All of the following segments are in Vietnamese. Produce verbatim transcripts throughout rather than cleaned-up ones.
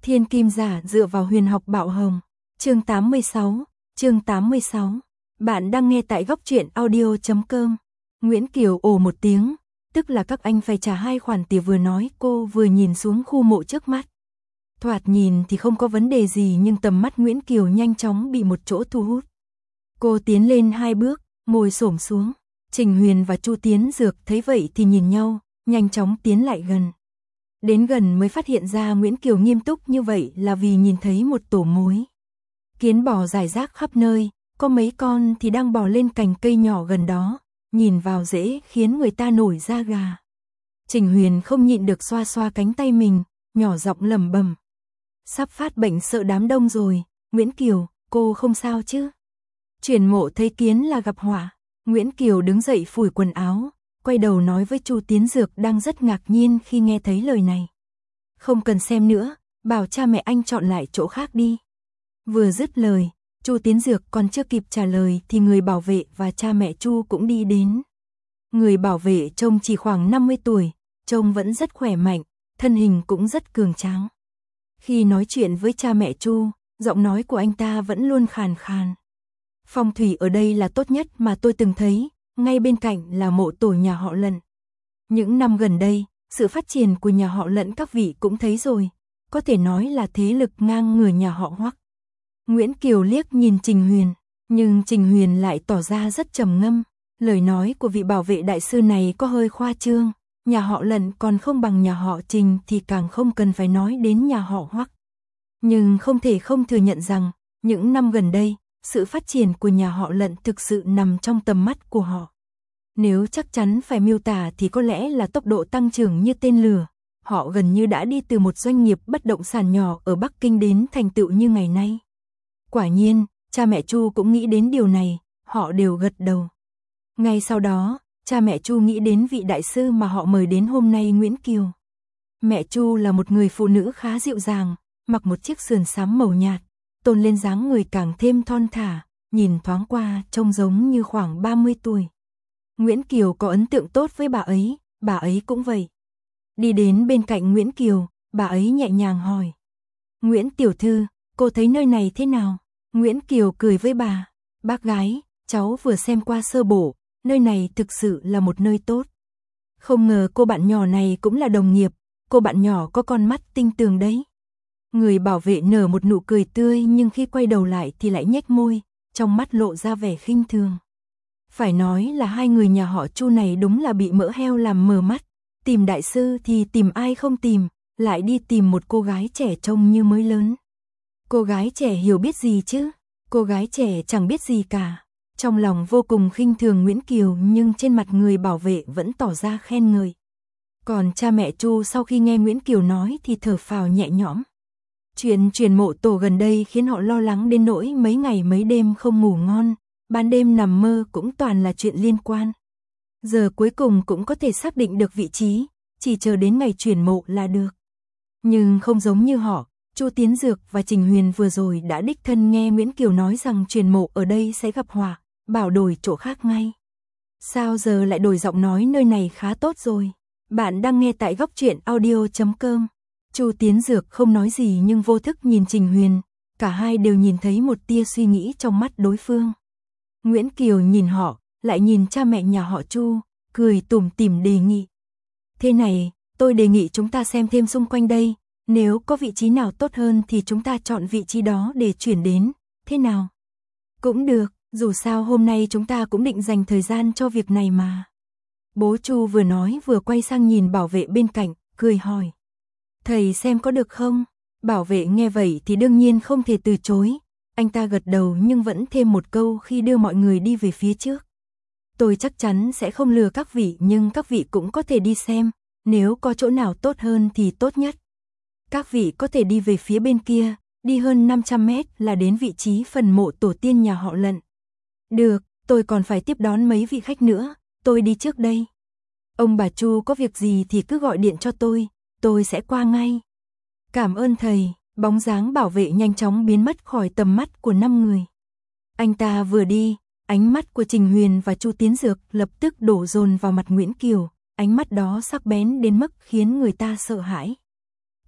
Thiên kim giả dựa vào huyền học Bạo Hồng. Chương tám mươi sáu, chương tám mươi sáu. Bạn đang nghe tại góc truyện audio chấm com. Nguyễn Kiều ồ một tiếng, tức là các anh phải trả hai khoản tiền vừa nói cô vừa nhìn xuống khu mộ trước mắt. Thoạt nhìn thì không có vấn đề gì nhưng tầm mắt Nguyễn Kiều nhanh chóng bị một chỗ thu hút. Cô tiến lên hai bước, ngồi xổm xuống. Trình Huyền và Chu Tiến Dược thấy vậy thì nhìn nhau, nhanh chóng tiến lại gần. Đến gần mới phát hiện ra Nguyễn Kiều nghiêm túc như vậy là vì nhìn thấy một tổ mối. Kiến bò rải rác khắp nơi, có mấy con thì đang bò lên cành cây nhỏ gần đó, nhìn vào dễ khiến người ta nổi da gà. Trình Huyền không nhịn được xoa xoa cánh tay mình, nhỏ giọng lẩm bẩm. Sắp phát bệnh sợ đám đông rồi, Nguyễn Kiều, cô không sao chứ? Chuyển mộ thấy kiến là gặp họa. Nguyễn Kiều đứng dậy phủi quần áo, quay đầu nói với Chu Tiến Dược đang rất ngạc nhiên khi nghe thấy lời này. Không cần xem nữa, bảo cha mẹ anh chọn lại chỗ khác đi. Vừa dứt lời, Chu Tiến Dược còn chưa kịp trả lời thì người bảo vệ và cha mẹ Chu cũng đi đến. Người bảo vệ trông chỉ khoảng năm mươi tuổi, trông vẫn rất khỏe mạnh, thân hình cũng rất cường tráng. Khi nói chuyện với cha mẹ Chu, giọng nói của anh ta vẫn luôn khàn khàn. Phong thủy ở đây là tốt nhất mà tôi từng thấy, ngay bên cạnh là mộ tổ nhà họ Lận. Những năm gần đây, sự phát triển của nhà họ Lận các vị cũng thấy rồi, có thể nói là thế lực ngang ngửa nhà họ Hoắc. Nguyễn Kiều liếc nhìn Trình Huyền, nhưng Trình Huyền lại tỏ ra rất trầm ngâm. Lời nói của vị bảo vệ đại sư này có hơi khoa trương, nhà họ Lận còn không bằng nhà họ Trình thì càng không cần phải nói đến nhà họ Hoắc. Nhưng không thể không thừa nhận rằng, những năm gần đây, sự phát triển của nhà họ Lận thực sự nằm trong tầm mắt của họ. Nếu chắc chắn phải miêu tả thì có lẽ là tốc độ tăng trưởng như tên lửa. Họ gần như đã đi từ một doanh nghiệp bất động sản nhỏ ở Bắc Kinh đến thành tựu như ngày nay. Quả nhiên, cha mẹ Chu cũng nghĩ đến điều này, họ đều gật đầu. Ngay sau đó, cha mẹ Chu nghĩ đến vị đại sư mà họ mời đến hôm nay, Nguyễn Kiều. Mẹ Chu là một người phụ nữ khá dịu dàng, mặc một chiếc sườn xám màu nhạt, tôn lên dáng người càng thêm thon thả, nhìn thoáng qua trông giống như khoảng ba mươi tuổi. Nguyễn Kiều có ấn tượng tốt với bà ấy, bà ấy cũng vậy. Đi đến bên cạnh Nguyễn Kiều, bà ấy nhẹ nhàng hỏi. Nguyễn tiểu thư, cô thấy nơi này thế nào? Nguyễn Kiều cười với bà. Bác gái, cháu vừa xem qua sơ bộ, nơi này thực sự là một nơi tốt. Không ngờ cô bạn nhỏ này cũng là đồng nghiệp, cô bạn nhỏ có con mắt tinh tường đấy. Người bảo vệ nở một nụ cười tươi nhưng khi quay đầu lại thì lại nhếch môi, trong mắt lộ ra vẻ khinh thường. Phải nói là hai người nhà họ Chu này đúng là bị mỡ heo làm mờ mắt, tìm đại sư thì tìm ai không tìm, lại đi tìm một cô gái trẻ trông như mới lớn. Cô gái trẻ hiểu biết gì chứ, cô gái trẻ chẳng biết gì cả. Trong lòng vô cùng khinh thường Nguyễn Kiều nhưng trên mặt người bảo vệ vẫn tỏ ra khen ngợi. Còn cha mẹ Chu sau khi nghe Nguyễn Kiều nói thì thở phào nhẹ nhõm. Chuyện chuyển mộ tổ gần đây khiến họ lo lắng đến nỗi mấy ngày mấy đêm không ngủ ngon, ban đêm nằm mơ cũng toàn là chuyện liên quan. Giờ cuối cùng cũng có thể xác định được vị trí, chỉ chờ đến ngày chuyển mộ là được. Nhưng không giống như họ, Chu Tiến Dược và Trình Huyền vừa rồi đã đích thân nghe Nguyễn Kiều nói rằng chuyển mộ ở đây sẽ gặp họa, bảo đổi chỗ khác ngay. Sao giờ lại đổi giọng nói nơi này khá tốt rồi? Bạn đang nghe tại góc truyện audio chấm com. Chu Tiến Dược không nói gì nhưng vô thức nhìn Trình Huyền, cả hai đều nhìn thấy một tia suy nghĩ trong mắt đối phương. Nguyễn Kiều nhìn họ, lại nhìn cha mẹ nhà họ Chu, cười tủm tỉm đề nghị. Thế này, tôi đề nghị chúng ta xem thêm xung quanh đây, nếu có vị trí nào tốt hơn thì chúng ta chọn vị trí đó để chuyển đến, thế nào? Cũng được, dù sao hôm nay chúng ta cũng định dành thời gian cho việc này mà. Bố Chu vừa nói vừa quay sang nhìn bảo vệ bên cạnh, cười hỏi. Thầy xem có được không? Bảo vệ nghe vậy thì đương nhiên không thể từ chối. Anh ta gật đầu nhưng vẫn thêm một câu khi đưa mọi người đi về phía trước. Tôi chắc chắn sẽ không lừa các vị nhưng các vị cũng có thể đi xem. Nếu có chỗ nào tốt hơn thì tốt nhất. Các vị có thể đi về phía bên kia, đi hơn năm trăm mét là đến vị trí phần mộ tổ tiên nhà họ Lận. Được, tôi còn phải tiếp đón mấy vị khách nữa, tôi đi trước đây. Ông bà Chu có việc gì thì cứ gọi điện cho tôi, tôi sẽ qua ngay. Cảm ơn thầy, bóng dáng bảo vệ nhanh chóng biến mất khỏi tầm mắt của năm người. Anh ta vừa đi, ánh mắt của Trình Huyền và Chu Tiến Dược lập tức đổ dồn vào mặt Nguyễn Kiều, ánh mắt đó sắc bén đến mức khiến người ta sợ hãi.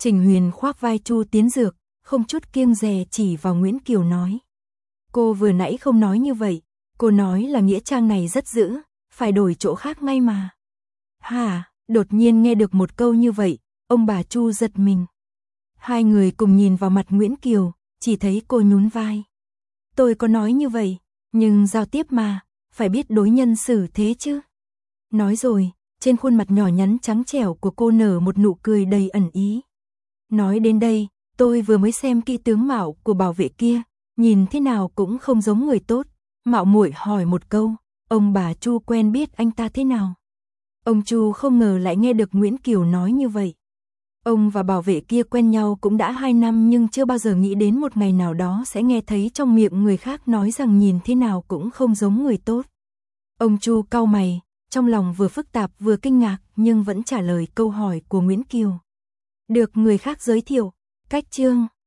Trình Huyền khoác vai Chu Tiến Dược, không chút kiêng dè chỉ vào Nguyễn Kiều nói. Cô vừa nãy không nói như vậy, cô nói là nghĩa trang này rất dữ, phải đổi chỗ khác ngay mà. Hả, đột nhiên nghe được một câu như vậy, ông bà Chu giật mình. Hai người cùng nhìn vào mặt Nguyễn Kiều, chỉ thấy cô nhún vai. Tôi có nói như vậy, nhưng giao tiếp mà, phải biết đối nhân xử thế chứ. Nói rồi, trên khuôn mặt nhỏ nhắn trắng trẻo của cô nở một nụ cười đầy ẩn ý. Nói đến đây, tôi vừa mới xem kỹ tướng mạo của bảo vệ kia, nhìn thế nào cũng không giống người tốt. Mạo muội hỏi một câu, ông bà Chu quen biết anh ta thế nào? Ông Chu không ngờ lại nghe được Nguyễn Kiều nói như vậy. Ông và bảo vệ kia quen nhau cũng đã hai năm nhưng chưa bao giờ nghĩ đến một ngày nào đó sẽ nghe thấy trong miệng người khác nói rằng nhìn thế nào cũng không giống người tốt. Ông Chu cau mày, trong lòng vừa phức tạp vừa kinh ngạc nhưng vẫn trả lời câu hỏi của Nguyễn Kiều. Được người khác giới thiệu, cách chương